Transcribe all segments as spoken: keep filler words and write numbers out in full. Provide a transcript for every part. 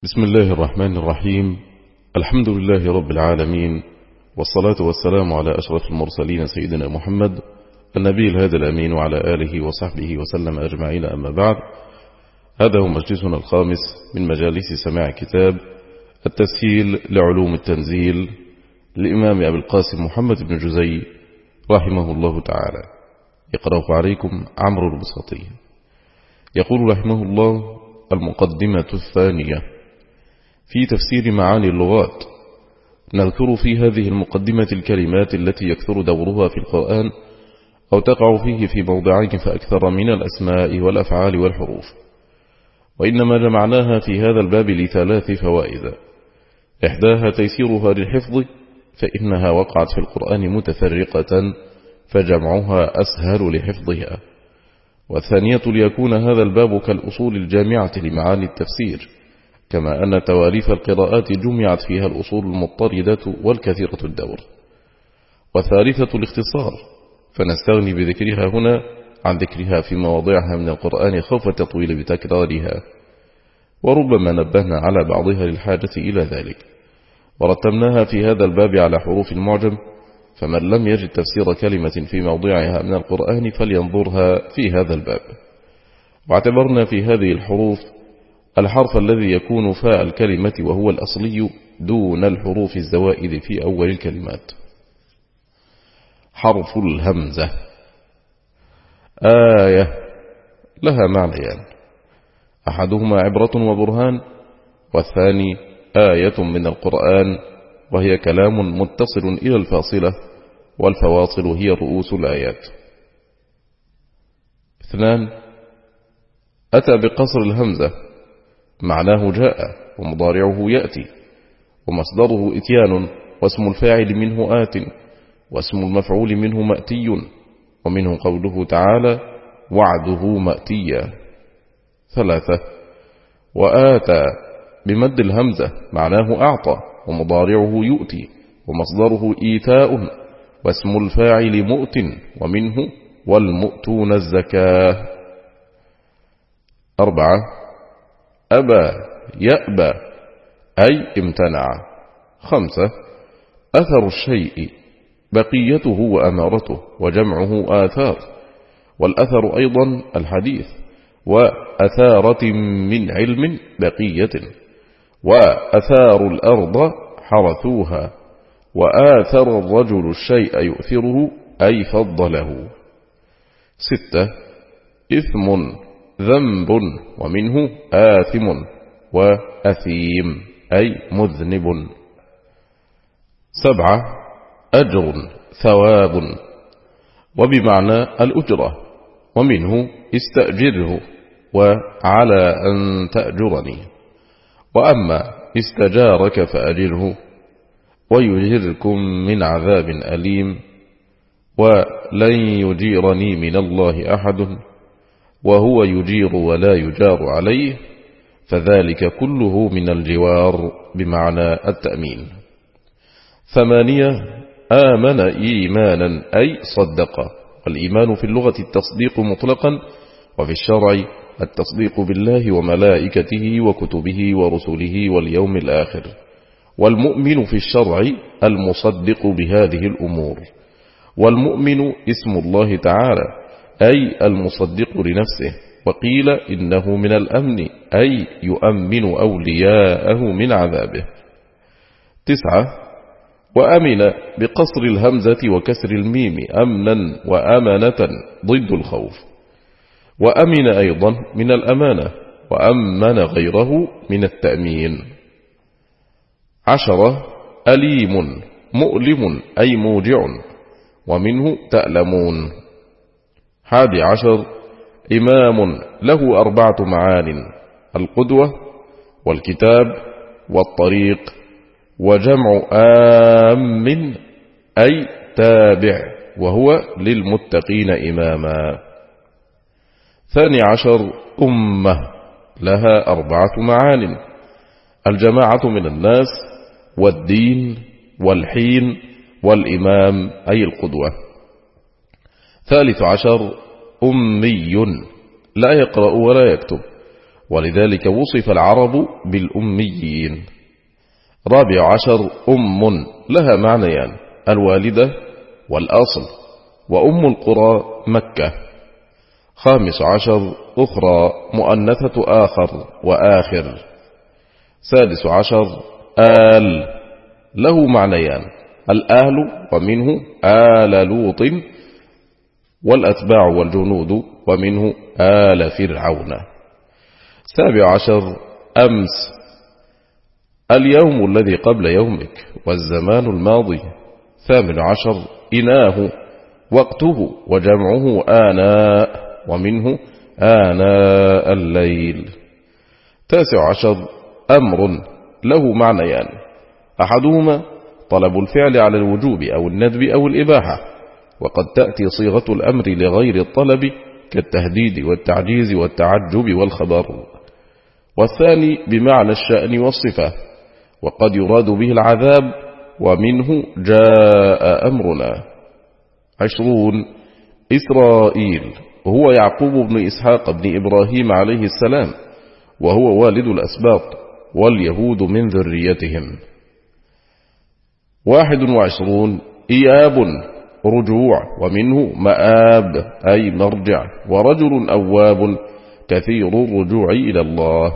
بسم الله الرحمن الرحيم. الحمد لله رب العالمين، والصلاة والسلام على أشرف المرسلين سيدنا محمد النبي الهادي الأمين وعلى آله وصحبه وسلم أجمعين، أما بعد. هذا هو مجلسنا الخامس من مجالس سماع كتاب التسهيل لعلوم التنزيل للإمام أبي القاسم محمد بن جزي رحمه الله تعالى، يقرأه عليكم عمرو البساطي. يقول رحمه الله: المقدمة الثانية في تفسير معاني اللغات. نذكر في هذه المقدمة الكلمات التي يكثر دورها في القرآن أو تقع فيه في موضعين فأكثر من الأسماء والأفعال والحروف، وإنما جمعناها في هذا الباب لثلاث فوائد: إحداها تيسيرها للحفظ، فإنها وقعت في القرآن متفرقة فجمعها أسهل لحفظها، والثانية ليكون هذا الباب كالأصول الجامعة لمعاني التفسير، كما أن تواريف القراءات جمعت فيها الأصول المضطردة والكثيرة الدور، والثالثة الاختصار، فنستغني بذكرها هنا عن ذكرها في مواضعها من القرآن خوف التطويل بتكرارها، وربما نبهنا على بعضها للحاجة إلى ذلك. ورتبناها في هذا الباب على حروف المعجم، فمن لم يجد تفسير كلمة في موضعها من القرآن فلينظرها في هذا الباب. واعتبرنا في هذه الحروف الحرف الذي يكون فاء الكلمة وهو الأصلي دون الحروف الزوائد في أول الكلمات. حرف الهمزة. آية لها معنيان: أحدهما عبرة وبرهان، والثاني آية من القرآن، وهي كلام متصل إلى الفاصلة، والفواصل هي رؤوس الآيات. اثنان: أتى بقصر الهمزة، معناه جاء، ومضارعه يأتي، ومصدره إتيان، واسم الفاعل منه آت، واسم المفعول منه مأتي، ومنه قوله تعالى: وعده مأتيا. ثلاثة: وآتى بمد الهمزة، معناه أعطى، ومضارعه يؤتي، ومصدره إيتاء، واسم الفاعل مؤت، ومنه والمؤتون الزكاة. أربعة: أبى يأبى، أي امتنع. خمسة: أثر الشيء بقيته وأمارته، وجمعه آثار، والأثر أيضا الحديث، وأثارة من علم بقية، وأثار الأرض حرثوها، وآثر الرجل الشيء يؤثره، أي فضله. ستة: إثم ذنب، ومنه آثم، وأثيم أي مذنب. سبعة: أجر ثواب، وبمعنى الأجرة، ومنه استأجره، وعلى أن تأجرني. وأما استجارك فأجره، ويجركم من عذاب أليم، ولن يجيرني من الله أحد، وهو يجير ولا يجار عليه، فذلك كله من الجوار بمعنى التأمين. ثمانية: آمن إيمانا، أي صدق، والإيمان في اللغة التصديق مطلقا، وفي الشرع التصديق بالله وملائكته وكتبه ورسله واليوم الآخر. والمؤمن في الشرع المصدق بهذه الأمور. والمؤمن اسم الله تعالى، أي المصدق لنفسه، وقيل إنه من الأمن، أي يؤمن أولياءه من عذابه. تسعة: وأمن بقصر الهمزة وكسر الميم، أمنا وأمنة ضد الخوف. وأمن أيضا من الأمانة، وأمن غيره من التأمين. عشرة: أليم مؤلم، أي موجع، ومنه تألمون. حادي عشر: إمام، له أربعة معان: القدوة، والكتاب، والطريق، وجمع آم، أي تابع، وهو للمتقين إماما. ثاني عشر: أمة، لها أربعة معان: الجماعة من الناس، والدين، والحين، والإمام، أي القدوة. ثالث عشر: أمي، لا يقرأ ولا يكتب، ولذلك وصف العرب بالأميين. رابع عشر أم لها معنيان: الوالدة والأصل، وأم القرى مكة. خامس عشر أخرى مؤنثة آخر وآخر. سادس عشر آل له معنيان: الآل ومنه آل لوط والأتباع والجنود ومنه آل فرعون. سابع عشر أمس اليوم الذي قبل يومك والزمان الماضي. ثامن عشر إناه وقته وجمعه آناء ومنه آناء الليل. تاسع عشر أمر له معنيان: أحدهما طلب الفعل على الوجوب أو الندب أو الإباحة، وقد تأتي صيغة الأمر لغير الطلب كالتهديد والتعجيز والتعجب والخبر. والثاني بمعنى الشأن والصفة، وقد يراد به العذاب ومنه جاء أمرنا. عشرون إسرائيل هو يعقوب بن إسحاق بن إبراهيم عليه السلام، وهو والد الأسباط، واليهود من ذريتهم. واحد وعشرون إياب رجوع ومنه مآب أي مرجع، ورجل أواب كثير الرجوع إلى الله.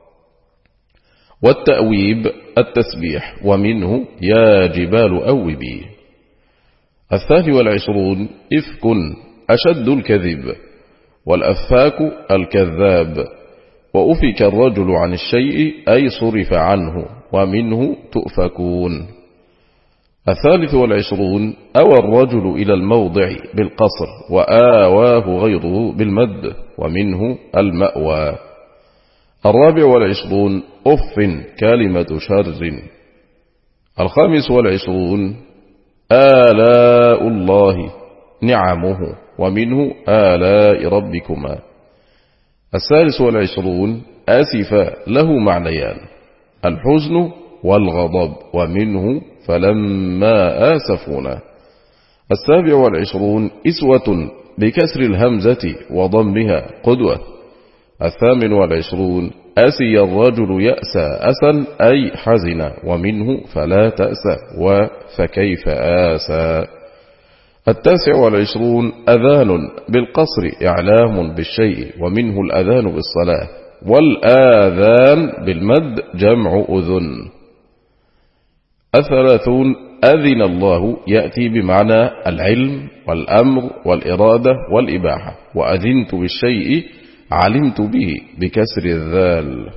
والتأويب التسبيح ومنه يا جبال أوبي. الثاني والعشرون إفك أشد الكذب، والأفاك الكذاب، وأفك الرجل عن الشيء أي صرف عنه ومنه تؤفكون. الثالث والعشرون أوى الرجل إلى الموضع بالقصر وآواه غيره بالمد ومنه المأوى. الرابع والعشرون أف كلمة شر. الخامس والعشرون آلاء الله نعمه ومنه آلاء ربكما. السادس والعشرون آسف له معنيان: الحزن والغضب ومنه فلما آسفونا. السابع والعشرون إسوة بكسر الهمزة وضمها قدوة. الثامن والعشرون أسي الرجل يأسى أسا أي حزن ومنه فلا تأسى وفكيف آسى. التاسع والعشرون أذان بالقصر إعلام بالشيء ومنه الأذان بالصلاة، والآذان بالمد جمع أذن. الثلاثون أذن الله يأتي بمعنى العلم والأمر والإرادة والإباحة، وأذنت بالشيء علمت به بكسر الذال،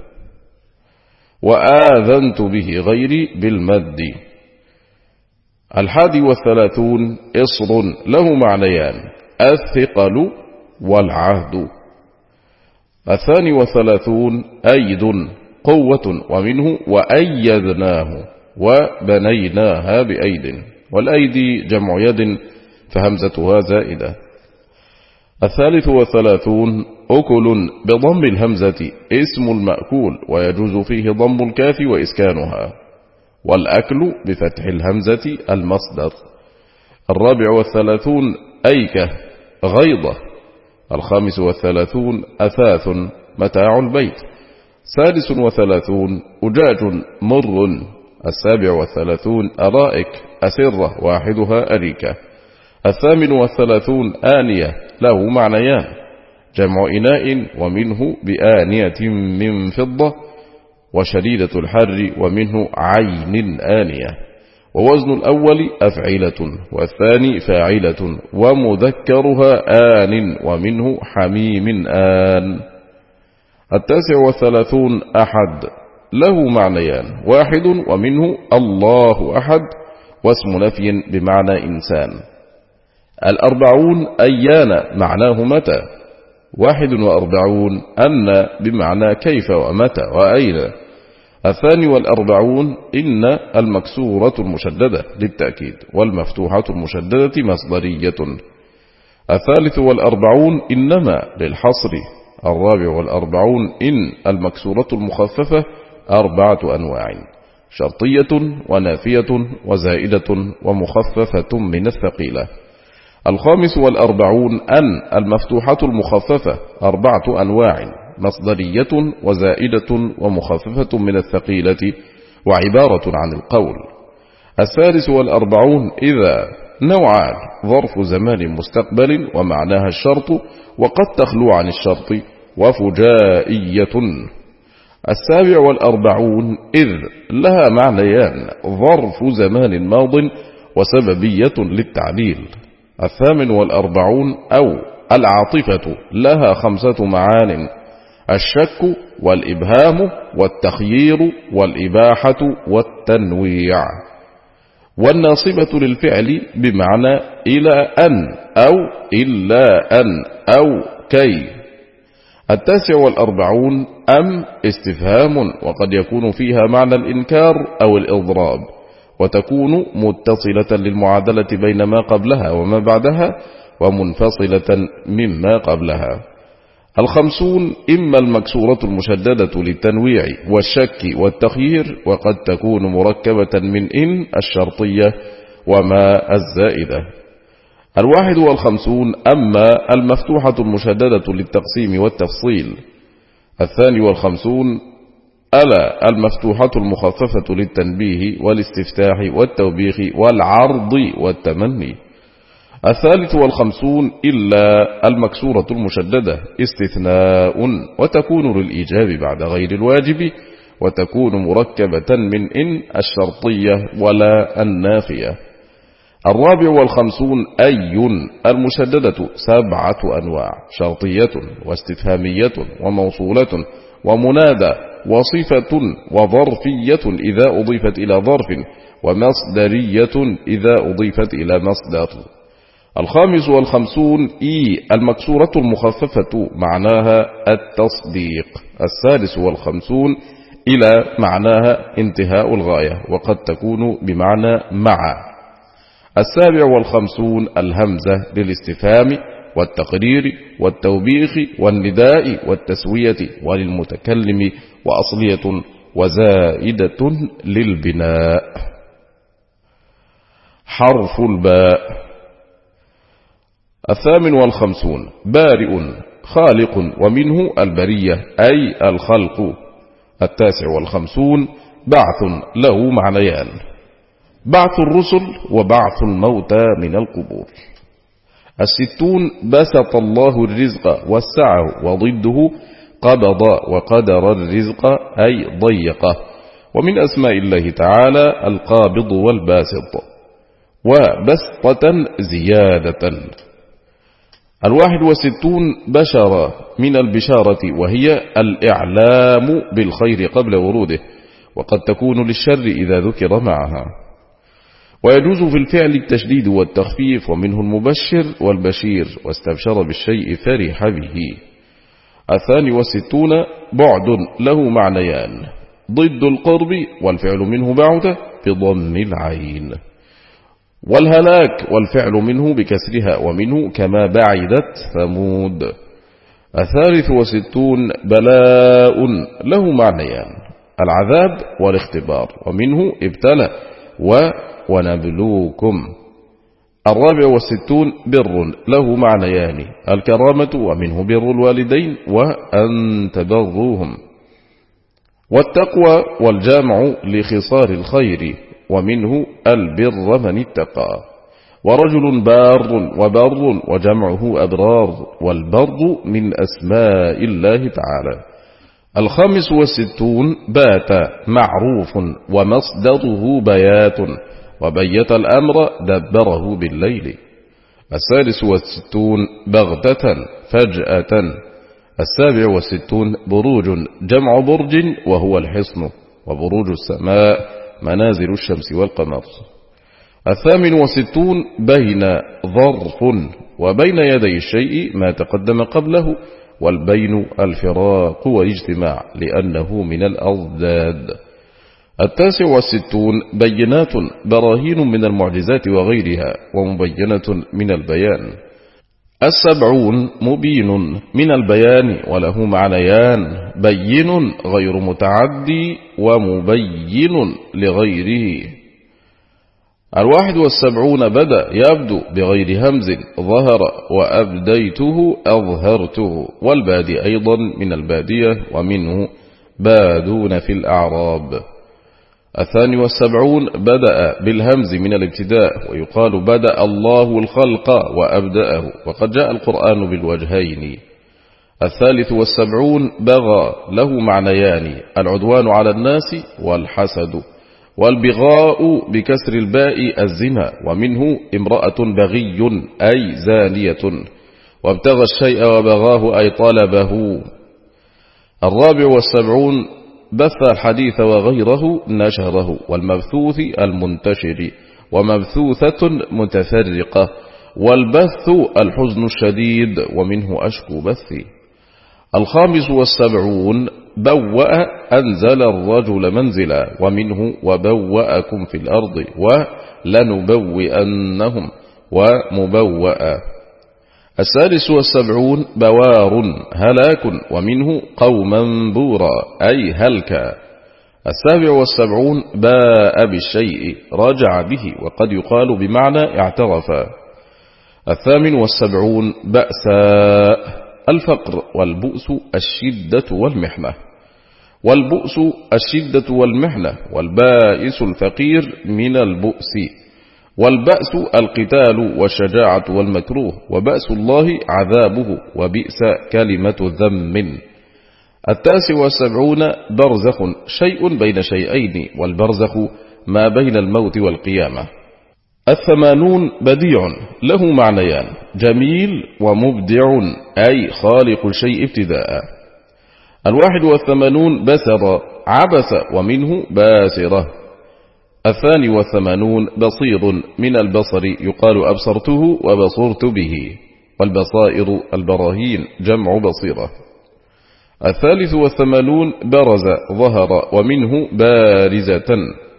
وآذنت به غيري بالمد. الحادي والثلاثون إصر له معنيان: الثقل والعهد. الثاني والثلاثون أيد قوة ومنه وأيدناه وبنيناها بأيد، والأيدي جمع يد فهمزتها زائدة. الثالث والثلاثون أكل بضم الهمزة اسم المأكول ويجوز فيه ضم الكاف وإسكانها، والأكل بفتح الهمزة المصدر. الرابع والثلاثون أيكة غيضة. الخامس والثلاثون أثاث متاع البيت. سادس وثلاثون أجاج مر. السابع والثلاثون أرائك أسرة واحدها أريكة. الثامن والثلاثون آنية له معنيان: جمع إناء ومنه بآنية من فضة، وشديدة الحر ومنه عين آنية. ووزن الأول أفعلة والثاني فاعلة، ومذكرها آن ومنه حميم آن. التاسع والثلاثون أحد له معنيان: واحد ومنه الله أحد، واسم نفي بمعنى إنسان. الأربعون أيان معناه متى. واحد وأربعون أن بمعنى كيف ومتى وأين. الثاني والأربعون إن المكسورة المشددة للتأكيد، والمفتوحة المشددة مصدرية. الثالث والأربعون إنما للحصر. الرابع والأربعون إن المكسورة المخففة أربعة أنواع: شرطية ونافية وزائدة ومخففة من الثقيلة. الخامس والأربعون أن المفتوحة المخففة أربعة أنواع: مصدرية وزائدة ومخففة من الثقيلة وعبارة عن القول. الثالث والأربعون إذا نوعان ظرف زمان مستقبل ومعناها الشرط وقد تخلو عن الشرط وفجائية. السابع والأربعون إذ لها معنيان ظرف زمان ماض وسببية للتعليل. الثامن والأربعون أو العاطفة لها خمسة معان الشك والإبهام والتخيير والإباحة والتنويع. والناصبة للفعل بمعنى إلى أن أو إلا أن أو كي. التاسع والأربعون أم استفهام وقد يكون فيها معنى الإنكار أو الإضراب وتكون متصلة للمعادلة بين ما قبلها وما بعدها ومنفصلة مما قبلها. الخمسون إما المكسورة المشددة للتنويع والشك والتخيير وقد تكون مركبة من إن الشرطية وما الزائدة. الواحد والخمسون أما المفتوحة المشددة للتقسيم والتفصيل. الثاني والخمسون ألا المفتوحة المخففة للتنبيه والاستفتاح والتوبيخ والعرض والتمني. الثالث والخمسون إلا المكسورة المشددة استثناء وتكون للإيجاب بعد غير الواجب وتكون مركبة من إن الشرطية ولا النافية. الرابع والخمسون أي المشددة سبعة أنواع شرطية واستفهامية وموصولة ومنادى وصفة وظرفية إذا أضيفت إلى ظرف ومصدرية إذا أضيفت إلى مصدر. الخامس والخمسون إي المكسورة المخففة معناها التصديق. السادس والخمسون إلى معناها انتهاء الغاية وقد تكون بمعنى مع. السابع والخمسون الهمزة للاستفهام والتقرير والتوبيخ والنداء والتسوية وللمتكلم وأصلية وزائدة للبناء. حرف الباء. الثامن والخمسون بارئ خالق ومنه البرية أي الخلق. التاسع والخمسون بعث له معنيان بعث الرسل وبعث الموتى من القبور. الستون بسط الله الرزق وسعه وضده قبض وقدر الرزق أي ضيقه. ومن أسماء الله تعالى القابض والباسط وبسطة زيادة. الواحد وستون بشر من البشارة وهي الإعلام بالخير قبل وروده وقد تكون للشر إذا ذكر معها. ويجوز في الفعل التشديد والتخفيف ومنه المبشر والبشير واستبشر بالشيء فرح به. الثاني والستون بعد له معنيان ضد القرب والفعل منه بعد بضم العين والهلاك والفعل منه بكسرها ومنه كما بعدت ثمود. الثالث وستون بلاء له معنيان العذاب والاختبار ومنه ابتلى و ونبلوكم. الرابع والستون بر له معنيان الكرامة ومنه بر الوالدين وأن تبروهم والتقوى والجامع لخصال الخير ومنه البر من اتقى. ورجل بار وبر وجمعه أبرار والبر من أسماء الله تعالى. الخامس والستون بات معروف ومصدره بيات وبيت الأمر دبره بالليل. السادس والستون بغتة فجأة. السابع والستون بروج جمع برج وهو الحصن وبروج السماء منازل الشمس والقمر. الثامن والستون بين ظرف وبين يدي الشيء ما تقدم قبله والبين الفراق والاجتماع لأنه من الأضداد. التاسع والستون بينات براهين من المعجزات وغيرها ومبينة من البيان. السبعون مبين من البيان وله معنيان بين غير متعدي ومبين لغيره. الواحد والسبعون بدأ يبدو بغير همز ظهر وأبديته أظهرته، والبادي أيضا من البادية ومنه بادون في الأعراب. الثاني والسبعون بدأ بالهمز من الابتداء، ويقال بدأ الله الخلق وأبدأه، وقد جاء القرآن بالوجهين. الثالث والسبعون بغى له معنيان: العدوان على الناس والحسد، والبغاء بكسر الباء الزنا، ومنه امرأة بغي أي زانية، وابتغى الشيء وبغاه أي طلبه. الرابع والسبعون بث الحديث وغيره نشره، والمبثوث المنتشر، ومبثوثة متفرقة، والبث الحزن الشديد، ومنه أشكو بثي. الخامس والسبعون بوأ أنزل الرجل منزلا، ومنه وبوأكم في الأرض، ولنبوئنهم، ومبوأ. السادس والسبعون بوار هلاك، ومنه قوما بورا أي هلكا. السابع والسبعون باء بالشيء رجع به، وقد يقال بمعنى اعترفا. الثامن والسبعون بأساء الفقر، والبؤس الشدة والمحنة، والبؤس الشدة والمحنة، والبائس الفقير من البؤس، والبأس القتال والشجاعة والمكروه، وبأس الله عذابه، وبئس كلمة ذم. التاسع والسبعون برزخ شيء بين شيئين، والبرزخ ما بين الموت والقيامة. الثمانون بديع له معنيان: جميل ومبدع أي خالق الشيء ابتداء. الواحد والثمانون بسر عبس، ومنه باسرة. الثاني والثمانون بصير من البصر، يقال أبصرته وبصرت به، والبصائر البراهين جمع بصيرة. الثالث والثمانون برز ظهر، ومنه بارزة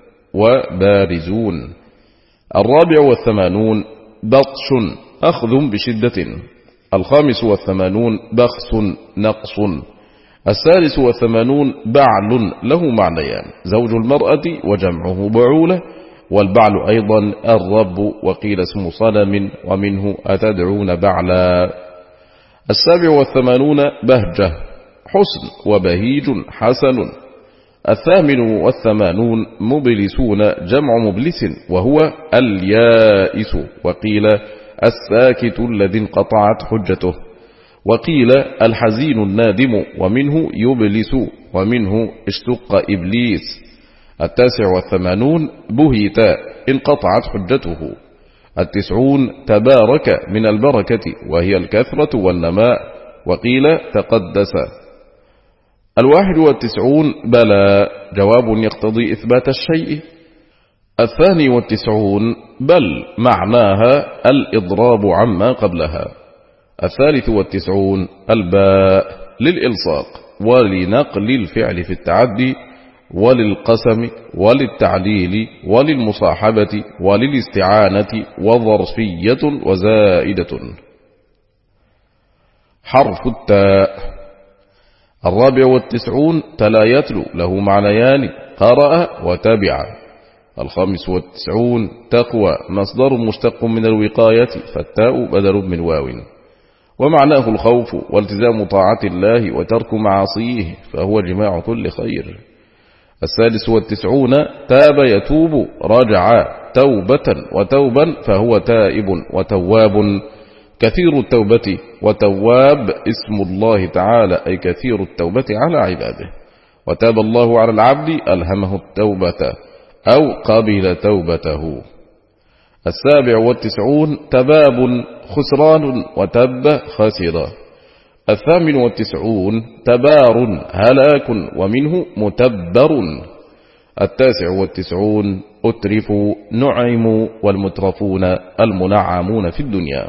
وبارزون. الرابع والثمانون بطش أخذ بشدة. الخامس والثمانون بخس نقص. السادس والثمانون بعل له معنيان: زوج المرأة وجمعه بعولة، والبعل أيضا الرب، وقيل اسم صنم، ومنه أتدعون بعلا. السابع والثمانون بهجة حسن، وبهيج حسن. الثامن والثمانون مبلسون جمع مبلس، وهو اليائس، وقيل الساكت الذي انقطعت حجته، وقيل الحزين النادم، ومنه يبلس، ومنه اشتق إبليس. التاسع والثمانون بهيت انقطعت حجته. التسعون تبارك من البركة، وهي الكثرة والنماء، وقيل تقدس. الواحد والتسعون بلى جواب يقتضي إثبات الشيء. الثاني والتسعون بل معناها الإضراب عما قبلها. الثالث والتسعون الباء للإلصاق، ولنقل الفعل في التعدي، وللقسم، وللتعليل، وللمصاحبة، وللاستعانة، وظرفية وزائدة. حرف التاء. الرابع والتسعون تلا يتلو له معنيان: قرأ وتبع. الخامس والتسعون تقوى مصدر مشتق من الوقاية، فالتاء بدل من واو، ومعناه الخوف والتزام طاعة الله وترك معاصيه، فهو جماع كل خير. السادس والتسعون تاب يتوب رجع توبة وتوبا، فهو تائب وتواب، كثير التوبة، وتواب اسم الله تعالى أي كثير التوبة على عباده. وتاب الله على العبد ألهمه التوبة أو قبل توبته. السابع والتسعون تباب خسران، وتب خسر. الثامن والتسعون تبار هلاك، ومنه متبر. التاسع والتسعون أترفوا نعموا، والمترفون المنعمون في الدنيا.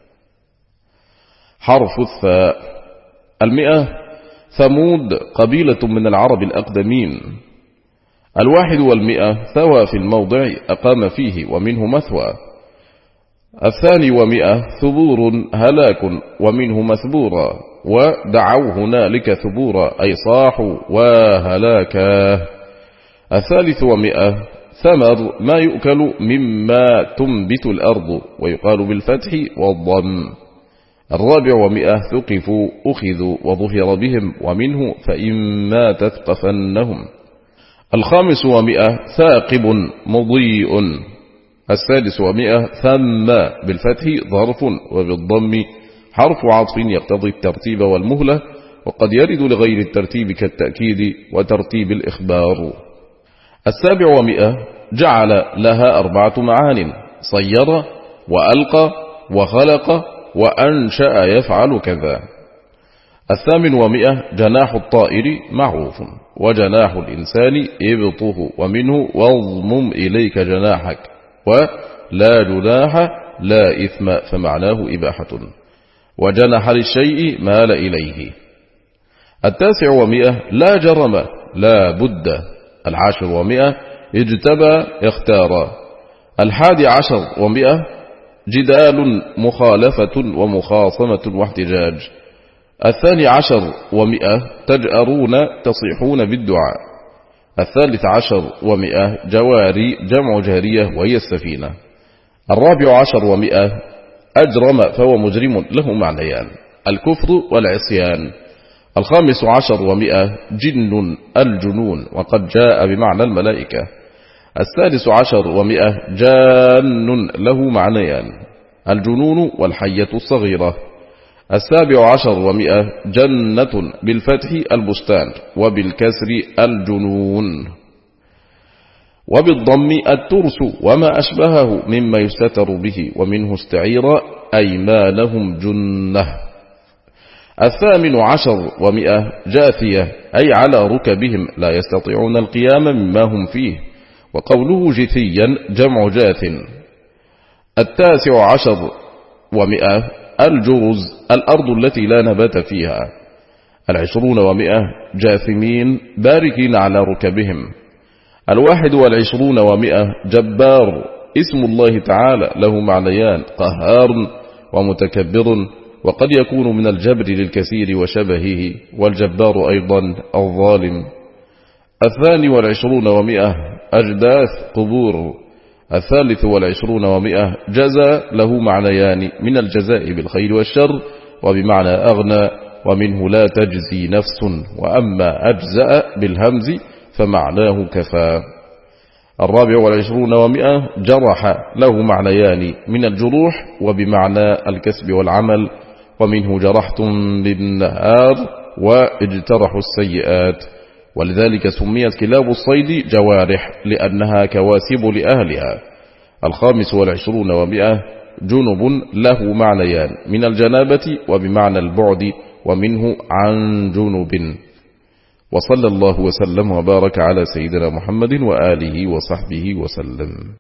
حرف الثاء. المئة ثمود قبيلة من العرب الأقدمين. الواحد والمئة ثوى في الموضع أقام فيه، ومنه مثوى. الثاني ومئة ثبور هلاك، ومنه مثبورا، ودعوا هنالك ثبورا أي صاحوا وهلاكا. الثالث ومئة ثمر ما يؤكل مما تنبت الأرض، ويقال بالفتح والضم. الرابع ومئة ثقفوا أخذوا وظهر بهم، ومنه وإما تثقفنهم. الخامس ومئة ثاقب مضيء. السادس ومئة ثم بالفتح ظرف، وبالضم حرف عطف يقتضي الترتيب والمهلة، وقد يرد لغير الترتيب كالتأكيد وترتيب الإخبار. السابع ومئة جعل لها أربعة معان: صير وألقى وخلق وأنشأ يفعل كذا. الثامن ومئة جناح الطائر معروف، وجناح الإنسان إبطه، ومنه واضمم إليك جناحك، ولا جناح لا إثم فمعناه إباحة، وجنح للشيء مال إليه. التاسع ومئة لا جرم لا بد. العاشر ومئة اجتبى اختار. الحادي عشر ومئة جدال مخالفة ومخاصمة واحتجاج. الثاني عشر ومئة تجأرون تصيحون بالدعاء. الثالث عشر ومئة جواري جمع جارية وهي السفينة. الرابع عشر ومئة أجرم فهو مجرم، له معنيان: الكفر والعصيان. الخامس عشر ومئة جن الجنون، وقد جاء بمعنى الملائكة. السادس عشر ومئة جان له معنيان: الجنون والحية الصغيرة. السابع عشر ومئة جنة بالفتح البستان، وبالكسر الجنون، وبالضم الترس وما أشبهه مما يستتر به، ومنه استعير أيمانهم جنة. الثامن عشر ومئة جاثية أي على ركبهم لا يستطيعون القيام مما هم فيه، وقوله جثيا جمع جاث. التاسع عشر ومئة الجرز الأرض التي لا نبات فيها. العشرون ومئة جاثمين باركين على ركبهم. الواحد والعشرون ومئة جبار اسم الله تعالى، له معنيان: قهار ومتكبر، وقد يكون من الجبر للكثير وشبهه، والجبار أيضا الظالم. الثاني والعشرون ومئة أجداث قبور. الثالث والعشرون ومئة جزى له معنيان: من الجزاء بالخير والشر، وبمعنى أغنى، ومنه لا تجزي نفس، وأما أجزأ بالهمز فمعناه كفى. الرابع والعشرون ومئة جرح له معنيان: من الجروح وبمعنى الكسب والعمل، ومنه جرحتم بالنهار واجترحوا السيئات، ولذلك سميت كلاب الصيد جوارح لأنها كواسب لأهلها. الخامس والعشرون ومئة جنب له معنيان: من الجنابة وبمعنى البعد، ومنه عن جنب. وصلى الله وسلم وبارك على سيدنا محمد وآله وصحبه وسلم.